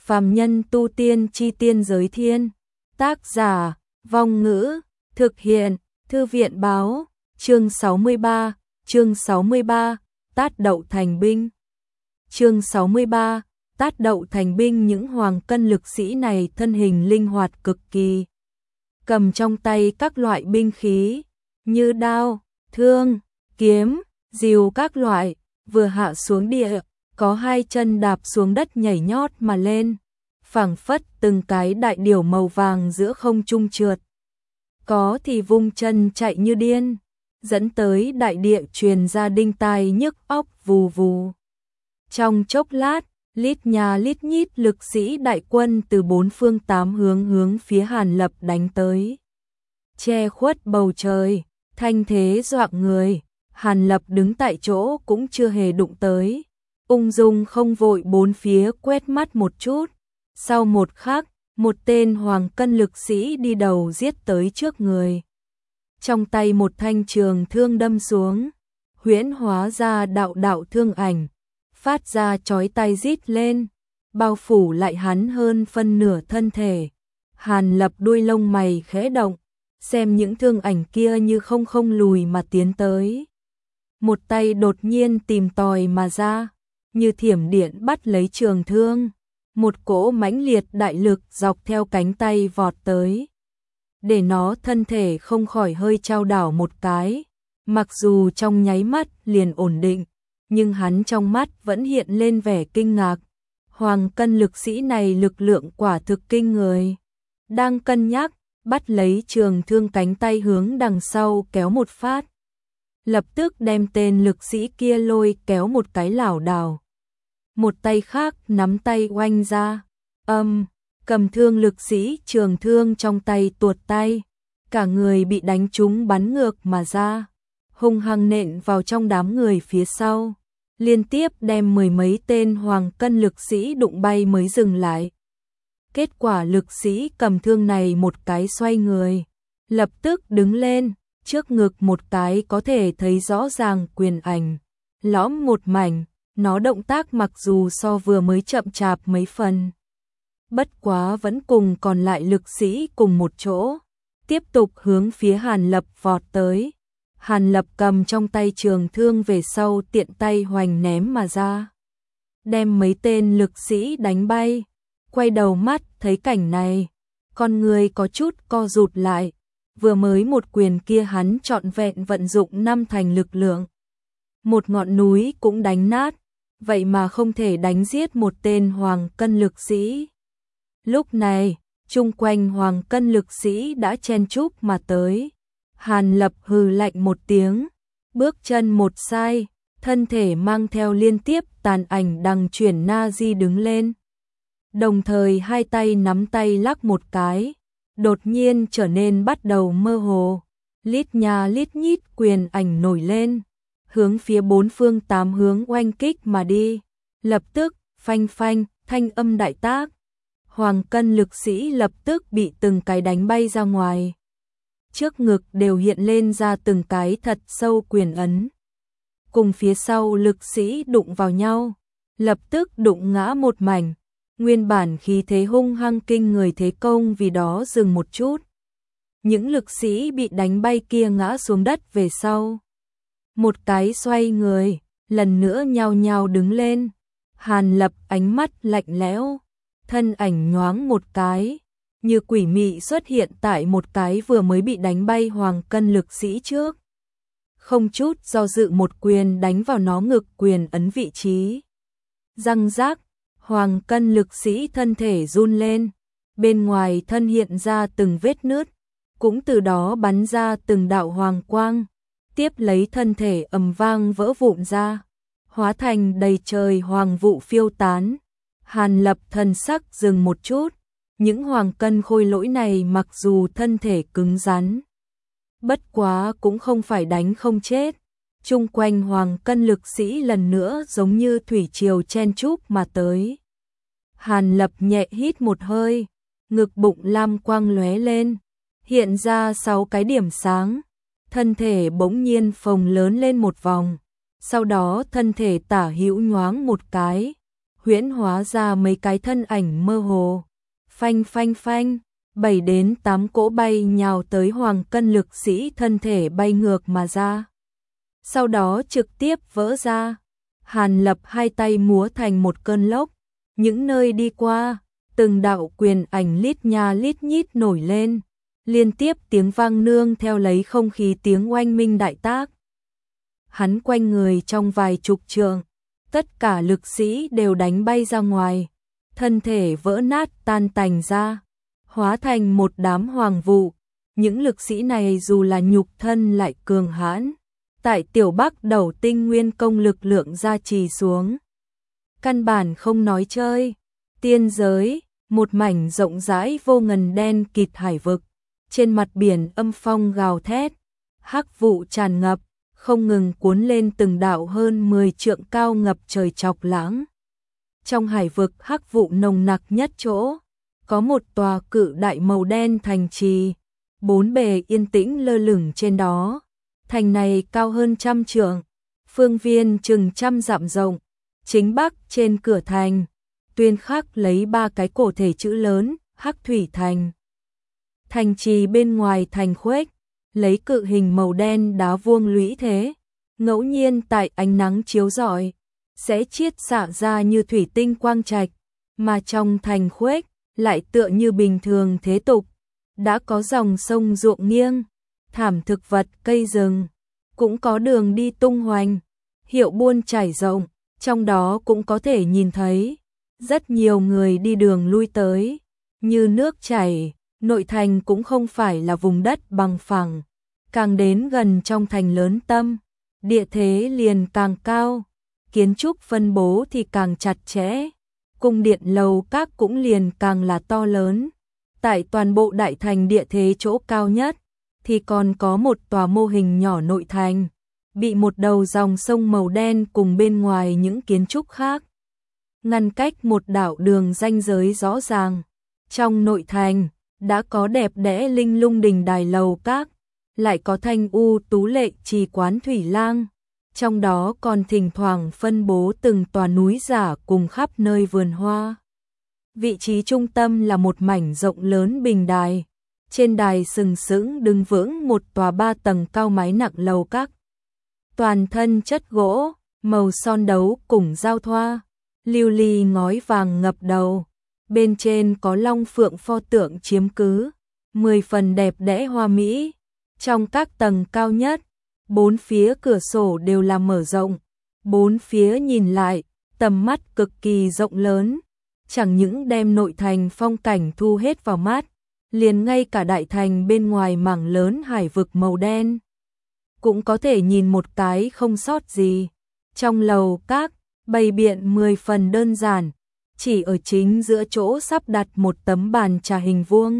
Phàm nhân tu tiên chi tiên giới thiên. Tác giả, Vong Ngữ, thực hiện, Thư viện báo, chương 63, Tát Đậu Thành Binh. Chương 63, Tát Đậu Thành Binh. Những hoàng cân lực sĩ này thân hình linh hoạt cực kỳ, cầm trong tay các loại binh khí như đao, thương, kiếm, rìu các loại, vừa hạ xuống địa, có hai chân đạp xuống đất nhảy nhót mà lên, phảng phất từng cái đại điểu màu vàng giữa không trung trượt. Có thì vung chân chạy như điên, dẫn tới đại địa truyền ra đinh tai nhức óc vù vù. Trong chốc lát, lít nhà lít nhít lực sĩ đại quân từ bốn phương tám hướng phía Hàn Lập đánh tới, che khuất bầu trời, thanh thế dọa người. Hàn Lập đứng tại chỗ cũng chưa hề đụng tới, ung dung không vội bốn phía quét mắt một chút. Sau một khắc, một tên hoàng cân lực sĩ đi đầu giết tới trước người. Trong tay một thanh trường thương đâm xuống, huyễn hóa ra đạo đạo thương ảnh, phát ra chói tai rít lên, bao phủ lại hắn hơn phân nửa thân thể. Hàn Lập đuôi lông mày khẽ động, xem những thương ảnh kia như không lùi mà tiến tới. Một tay đột nhiên tìm tòi mà ra, như thiểm điện bắt lấy trường thương. Một cỗ mãnh liệt đại lực dọc theo cánh tay vọt tới, để nó thân thể không khỏi hơi chao đảo một cái. Mặc dù trong nháy mắt liền ổn định, nhưng hắn trong mắt vẫn hiện lên vẻ kinh ngạc. Hoàng cân lực sĩ này lực lượng quả thực kinh người. Đang cân nhắc, bắt lấy trường thương cánh tay hướng đằng sau kéo một phát, lập tức đem tên lực sĩ kia lôi kéo một cái lảo đảo. Một tay khác nắm tay oanh ra, cầm thương lực sĩ trường thương trong tay tuột tay, cả người bị đánh trúng bắn ngược mà ra, hung hăng nện vào trong đám người phía sau, liên tiếp đem mười mấy tên hoàng cân lực sĩ đụng bay mới dừng lại. Kết quả lực sĩ cầm thương này một cái xoay người, lập tức đứng lên, trước ngực một cái có thể thấy rõ ràng quyền ảnh, lõm một mảnh. Nó động tác mặc dù so vừa mới chậm chạp mấy phần, bất quá vẫn cùng còn lại lực sĩ cùng một chỗ, tiếp tục hướng phía Hàn Lập vọt tới. Hàn Lập cầm trong tay trường thương về sau tiện tay hoành ném mà ra, đem mấy tên lực sĩ đánh bay. Quay đầu mắt thấy cảnh này, con người có chút co rụt lại, vừa mới một quyền kia hắn trọn vẹn vận dụng 5 thành lực lượng, một ngọn núi cũng đánh nát, vậy mà không thể đánh giết một tên hoàng cân lực sĩ. Lúc này, chung quanh hoàng cân lực sĩ đã chen chúc mà tới. Hàn Lập hừ lạnh một tiếng, bước chân một sai, thân thể mang theo liên tiếp tàn ảnh đằng chuyển na di đứng lên. Đồng thời hai tay nắm tay lắc một cái, đột nhiên trở nên bắt đầu mơ hồ. Lít nhà lít nhít quyền ảnh nổi lên, hướng phía bốn phương tám hướng oanh kích mà đi. Lập tức, phanh phanh, thanh âm đại tác. Hoàng cân lực sĩ lập tức bị từng cái đánh bay ra ngoài. Trước ngực đều hiện lên ra từng cái thật sâu quyền ấn. Cùng phía sau lực sĩ đụng vào nhau, lập tức đụng ngã một mảnh. Nguyên bản khí thế hung hăng kinh người thế công vì đó dừng một chút. Những lực sĩ bị đánh bay kia ngã xuống đất về sau, một cái xoay người, lần nữa nhao nhao đứng lên. Hàn Lập ánh mắt lạnh lẽo, thân ảnh nhoáng một cái, như quỷ mị xuất hiện tại một cái vừa mới bị đánh bay hoàng cân lực sĩ trước. Không chút do dự một quyền đánh vào nó ngực quyền ấn vị trí. Răng rác, hoàng cân lực sĩ thân thể run lên, bên ngoài thân hiện ra từng vết nứt, cũng từ đó bắn ra từng đạo hoàng quang. Tiếp lấy thân thể ầm vang vỡ vụn ra, hóa thành đầy trời hoàng vụ phiêu tán. Hàn Lập thần sắc dừng một chút, những hoàng cân khôi lỗi này mặc dù thân thể cứng rắn, bất quá cũng không phải đánh không chết. Chung quanh hoàng cân lực sĩ lần nữa giống như thủy triều chen chúc mà tới. Hàn Lập nhẹ hít một hơi, ngực bụng lam quang lóe lên, hiện ra 6 cái điểm sáng. Thân thể bỗng nhiên phồng lớn lên một vòng, sau đó thân thể tả hữu nhoáng một cái, huyễn hóa ra mấy cái thân ảnh mơ hồ. Phanh phanh phanh, 7 đến 8 cỗ bay nhào tới Hoàng Cân lực sĩ, thân thể bay ngược mà ra. Sau đó trực tiếp vỡ ra. Hàn Lập hai tay múa thành một cơn lốc, những nơi đi qua, từng đạo quyền ảnh lít nha lít nhít nổi lên, liên tiếp tiếng vang nương theo lấy không khí tiếng oanh minh đại tác. Hắn quanh người trong vài chục trượng, tất cả lực sĩ đều đánh bay ra ngoài, thân thể vỡ nát tan tành ra, hóa thành một đám hoàng vụ. Những lực sĩ này dù là nhục thân lại cường hãn, tại Tiểu Bắc Đầu Tinh nguyên công lực lượng gia trì xuống, căn bản không nói chơi. Tiên giới, một mảnh rộng rãi vô ngần đen kịt hải vực, trên mặt biển âm phong gào thét, hắc vụ tràn ngập, không ngừng cuốn lên từng đạo hơn 10 trượng cao ngập trời chọc lãng. Trong hải vực hắc vụ nồng nặc nhất chỗ, có một tòa cự đại màu đen thành trì, bốn bề yên tĩnh lơ lửng trên đó. Thành này cao hơn 100 trượng, phương viên chừng 100 dặm rộng, chính bắc trên cửa thành tuyên khắc lấy 3 cái cổ thể chữ lớn, Hắc Thủy Thành. Thành trì bên ngoài thành khuếch, lấy cự hình màu đen đá vuông lũy thế, ngẫu nhiên tại ánh nắng chiếu rọi sẽ chiết xạ ra như thủy tinh quang trạch, mà trong thành khuếch lại tựa như bình thường thế tục, đã có dòng sông ruộng nghiêng, thảm thực vật cây rừng, cũng có đường đi tung hoành, hiệu buôn trải rộng, trong đó cũng có thể nhìn thấy rất nhiều người đi đường lui tới, như nước chảy. Nội thành cũng không phải là vùng đất bằng phẳng, càng đến gần trong thành lớn tâm, địa thế liền càng cao, kiến trúc phân bố thì càng chặt chẽ, cung điện lầu các cũng liền càng là to lớn. Tại toàn bộ đại thành địa thế chỗ cao nhất thì còn có một tòa mô hình nhỏ nội thành, bị một đầu dòng sông màu đen cùng bên ngoài những kiến trúc khác ngăn cách một đạo đường ranh giới rõ ràng. Trong nội thành đã có đẹp đẽ linh lung đình đài lầu các, lại có thanh u tú lệ trì quán thủy lang, trong đó còn thỉnh thoảng phân bố từng tòa núi giả cùng khắp nơi vườn hoa. Vị trí trung tâm là một mảnh rộng lớn bình đài, trên đài sừng sững đứng vững một tòa 3 tầng cao mái nặng lầu các. Toàn thân chất gỗ, màu son đấu cùng giao thoa, lưu ly ngói vàng ngập đầu. Bên trên có long phượng pho tượng chiếm cứ, 10 phần đẹp đẽ hoa mỹ. Trong các tầng cao nhất, 4 phía cửa sổ đều là mở rộng, 4 phía nhìn lại, tầm mắt cực kỳ rộng lớn, chẳng những đem nội thành phong cảnh thu hết vào mắt, liền ngay cả đại thành bên ngoài mảng lớn hải vực màu đen cũng có thể nhìn một cái không sót gì. Trong lầu các, bày biện 10 phần đơn giản, chỉ ở chính giữa chỗ sắp đặt một tấm bàn trà hình vuông.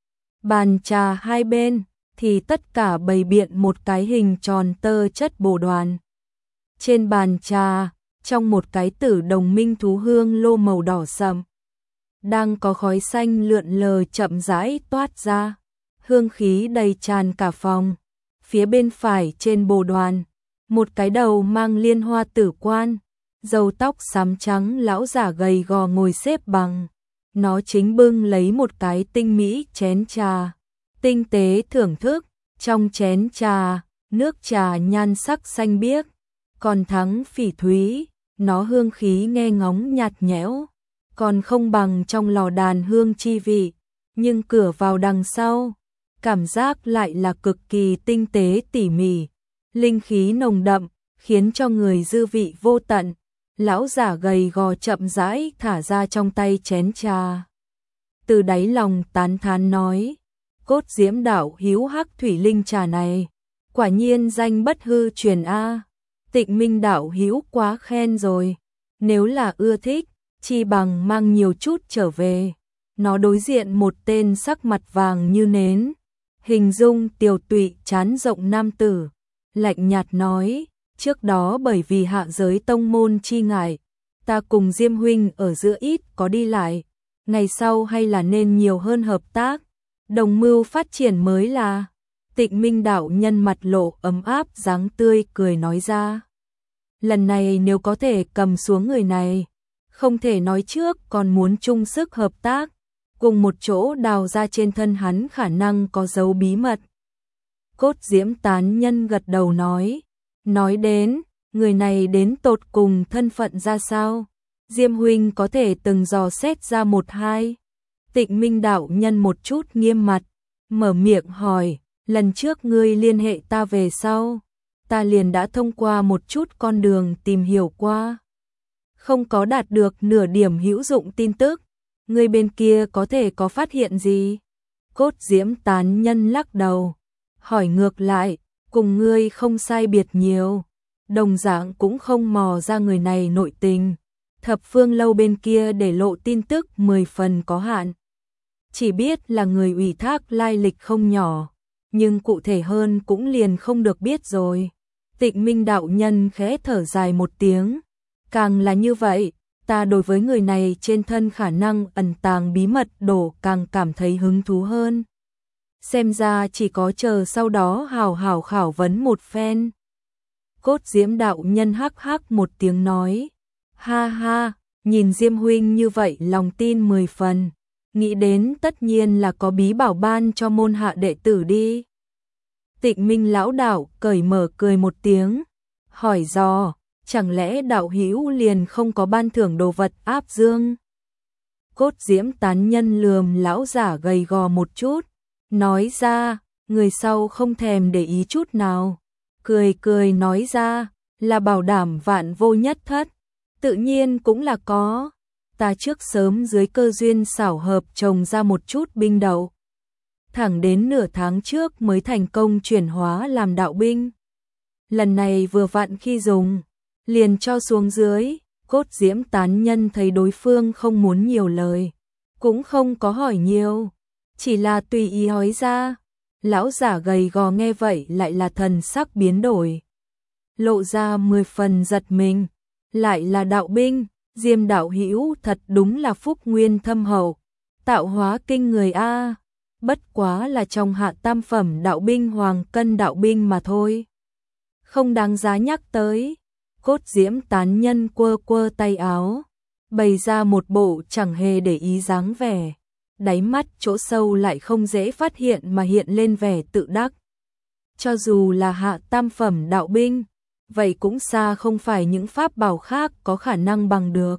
Bàn trà hai bên thì tất cả bày biện một cái hình tròn tơ chất bồ đoàn. Trên bàn trà, trong một cái tử đồng minh thú hương lô màu đỏ sậm, đang có khói xanh lượn lờ chậm rãi toát ra, hương khí đầy tràn cả phòng. Phía bên phải trên bồ đoàn, một cái đầu mang liên hoa tử quan, râu tóc xám trắng lão giả gầy gò ngồi xếp bằng. Nó chính bưng lấy một cái tinh mỹ chén trà, tinh tế thưởng thức. Trong chén trà, nước trà nhan sắc xanh biếc, còn thắng phỉ thúy, nó hương khí nghe ngóng nhạt nhẽo, còn không bằng trong lò đàn hương chi vị, nhưng cửa vào đằng sau, cảm giác lại là cực kỳ tinh tế tỉ mỉ, linh khí nồng đậm, khiến cho người dư vị vô tận. Lão giả gầy gò chậm rãi thả ra trong tay chén trà, từ đáy lòng tán thán nói: Cốt Diễm đạo hữu Hắc Thủy Linh trà này, quả nhiên danh bất hư truyền a. Tịnh Minh đạo hữu quá khen rồi, nếu là ưa thích, chi bằng mang nhiều chút trở về. Nó đối diện một tên sắc mặt vàng như nến, hình dung tiều tụy trán rộng nam tử, lạnh nhạt nói: trước đó bởi vì hạ giới tông môn chi ngại, ta cùng Diêm huynh ở giữa ít có đi lại, ngày sau hay là nên nhiều hơn hợp tác, đồng mưu phát triển mới là. Tịnh Minh đạo nhân mặt lộ ấm áp dáng tươi cười nói ra: lần này nếu có thể cầm xuống người này, Không thể nói trước còn muốn chung sức hợp tác, cùng một chỗ đào ra trên thân hắn khả năng có dấu bí mật. Cốt Diễm tán nhân gật đầu nói đến, người này đến tột cùng thân phận ra sao? Diêm huynh có thể từng dò xét ra một hai. Tịnh Minh đạo nhân một chút nghiêm mặt, mở miệng hỏi, lần trước ngươi liên hệ ta về sau, ta liền đã thông qua một chút con đường tìm hiểu qua. Không có đạt được nửa điểm hữu dụng tin tức, ngươi bên kia có thể có phát hiện gì? Cốt Diễm tán nhân lắc đầu, hỏi ngược lại, cùng ngươi không sai biệt nhiều, đồng dạng cũng không mò ra người này nội tình. Thập Phương lâu bên kia để lộ tin tức 10 phần có hạn. Chỉ biết là người ủy thác lai lịch không nhỏ, nhưng cụ thể hơn cũng liền không được biết rồi. Tịnh Minh đạo nhân khẽ thở dài một tiếng, càng là như vậy, ta đối với người này trên thân khả năng ẩn tàng bí mật đổ càng cảm thấy hứng thú hơn. Xem ra chỉ có chờ sau đó hào hào khảo vấn một phen. Cốt Diễm đạo nhân hắc hắc một tiếng nói, ha ha, nhìn Diêm huynh như vậy lòng tin 10 phần, nghĩ đến tất nhiên là có bí bảo ban cho môn hạ đệ tử đi. Tịnh Minh lão đạo cởi mở cười một tiếng, hỏi dò, chẳng lẽ đạo hữu liền không có ban thưởng đồ vật áp dương? Cốt Diễm tán nhân lườm lão giả gầy gò một chút, nói ra, người sau không thèm để ý chút nào, cười cười nói ra, là bảo đảm vạn vô nhất thất, tự nhiên cũng là có. Ta trước sớm dưới cơ duyên xảo hợp trồng ra một chút binh đậu, thẳng đến nửa tháng trước mới thành công chuyển hóa làm đạo binh. Lần này vừa vặn khi dùng, liền cho xuống dưới. Cốt Diễm tán nhân thấy đối phương không muốn nhiều lời, cũng không có hỏi nhiều, chỉ là tùy ý nói ra. Lão giả gầy gò nghe vậy lại là thần sắc biến đổi, lộ ra 10 phần giật mình, lại là đạo binh. Diêm đạo hữu thật đúng là phúc nguyên thâm hậu, tạo hóa kinh người a. Bất quá là trong hạ tam phẩm đạo binh hoàng cân đạo binh mà thôi, không đáng giá nhắc tới. Cốt Diễm tán nhân quơ quơ tay áo, bày ra một bộ chẳng hề để ý dáng vẻ, đáy mắt chỗ sâu lại không dễ phát hiện mà hiện lên vẻ tự đắc. Cho dù là hạ tam phẩm đạo binh, vậy cũng xa không phải những pháp bảo khác có khả năng bằng được.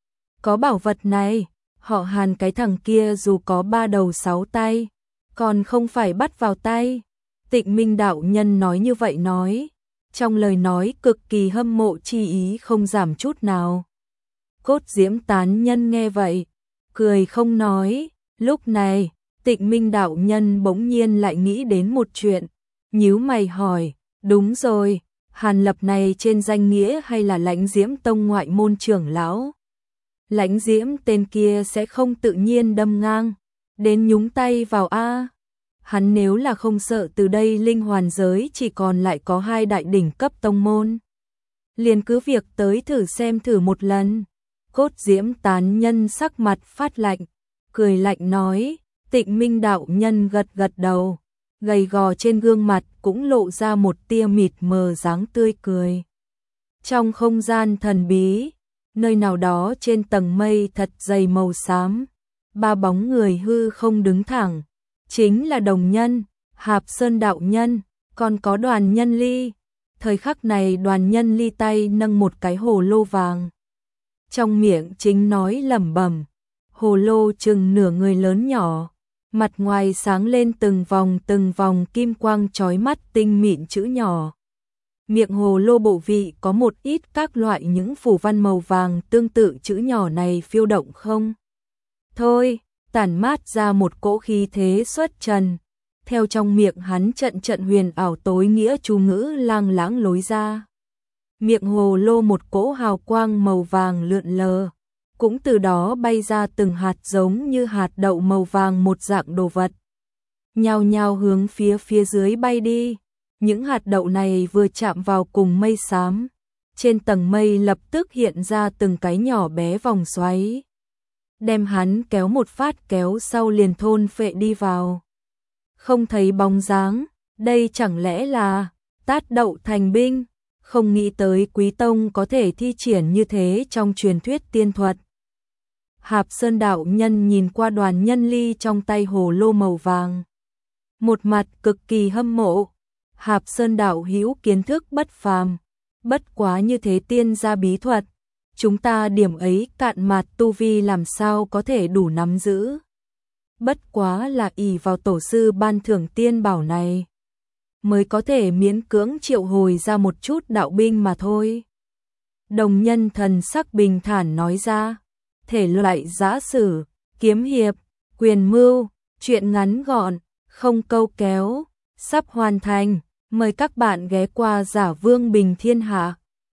Có bảo vật này, họ Hàn cái thằng kia dù có 3 đầu 6 tay, còn không phải bắt vào tay. Tịnh Minh đạo nhân nói như vậy nói, trong lời nói cực kỳ hâm mộ chi ý không giảm chút nào. Cốt Diễm tán nhân nghe vậy, cười không nói. Lúc này, Tịnh Minh đạo nhân bỗng nhiên lại nghĩ đến một chuyện, nhíu mày hỏi, đúng rồi, Hàn Lập này trên danh nghĩa hay là Lãnh Diễm tông ngoại môn trưởng lão? Lãnh Diễm tên kia sẽ không tự nhiên đâm ngang đến nhúng tay vào a. Hắn nếu là không sợ từ đây linh hoàn giới chỉ còn lại có 2 đại đỉnh cấp tông môn, liền cứ việc tới thử xem thử một lần. Cốt Diễm tán nhân sắc mặt phát lạnh, cười lạnh nói. Tịnh Minh đạo nhân gật gật đầu, gầy gò trên gương mặt cũng lộ ra một tia mịt mờ dáng tươi cười. Trong không gian thần bí, nơi nào đó trên tầng mây thật dày màu xám, 3 bóng người hư không đứng thẳng, chính là Đồng Nhân, Hạp Sơn đạo nhân, còn có Đoàn Nhân Ly. Thời khắc này Đoàn Nhân Ly tay nâng một cái hồ lô vàng, trong miệng chính nói lẩm bẩm, hồ lô chừng nửa người lớn nhỏ, mặt ngoài sáng lên từng vòng kim quang chói mắt tinh mịn chữ nhỏ. Miệng hồ lô bộ vị có một ít các loại những phù văn màu vàng tương tự chữ nhỏ này phiêu động không thôi, tản mát ra một cỗ khí thế xuất trần. Theo trong miệng hắn trận trận huyền ảo tối nghĩa chú ngữ lang lãng lối ra. Miệng hồ lô một cỗ hào quang màu vàng lượn lờ, cũng từ đó bay ra từng hạt giống như hạt đậu màu vàng một dạng đồ vật, nhao nhao hướng phía dưới bay đi. Những hạt đậu này vừa chạm vào cùng mây xám, trên tầng mây lập tức hiện ra từng cái nhỏ bé vòng xoáy, đem hắn kéo một phát kéo sau liền thôn phệ đi vào. Không thấy bóng dáng, đây chẳng lẽ là tát đậu thành binh? không nghĩ tới Quý Tông có thể thi triển như thế trong truyền thuyết tiên thuật. Hạp Sơn đạo nhân nhìn qua đoàn nhân ly trong tay hồ lô màu vàng. Một mặt cực kỳ hâm mộ. Hạp Sơn đạo hữu kiến thức bất phàm. Bất quá như thế tiên gia bí thuật. Chúng ta điểm ấy cạn mặt tu vi làm sao có thể đủ nắm giữ. Bất quá là ỷ vào tổ sư ban thưởng tiên bảo này. Mới có thể miễn cưỡng triệu hồi ra một chút đạo binh mà thôi. Đồng Nhân thần sắc bình thản nói ra. Thể loại giã sử, kiếm hiệp, quyền mưu, truyện ngắn gọn, không câu kéo, sắp hoàn thành. Mời các bạn ghé qua Giả Vương Bình Thiên Hạ.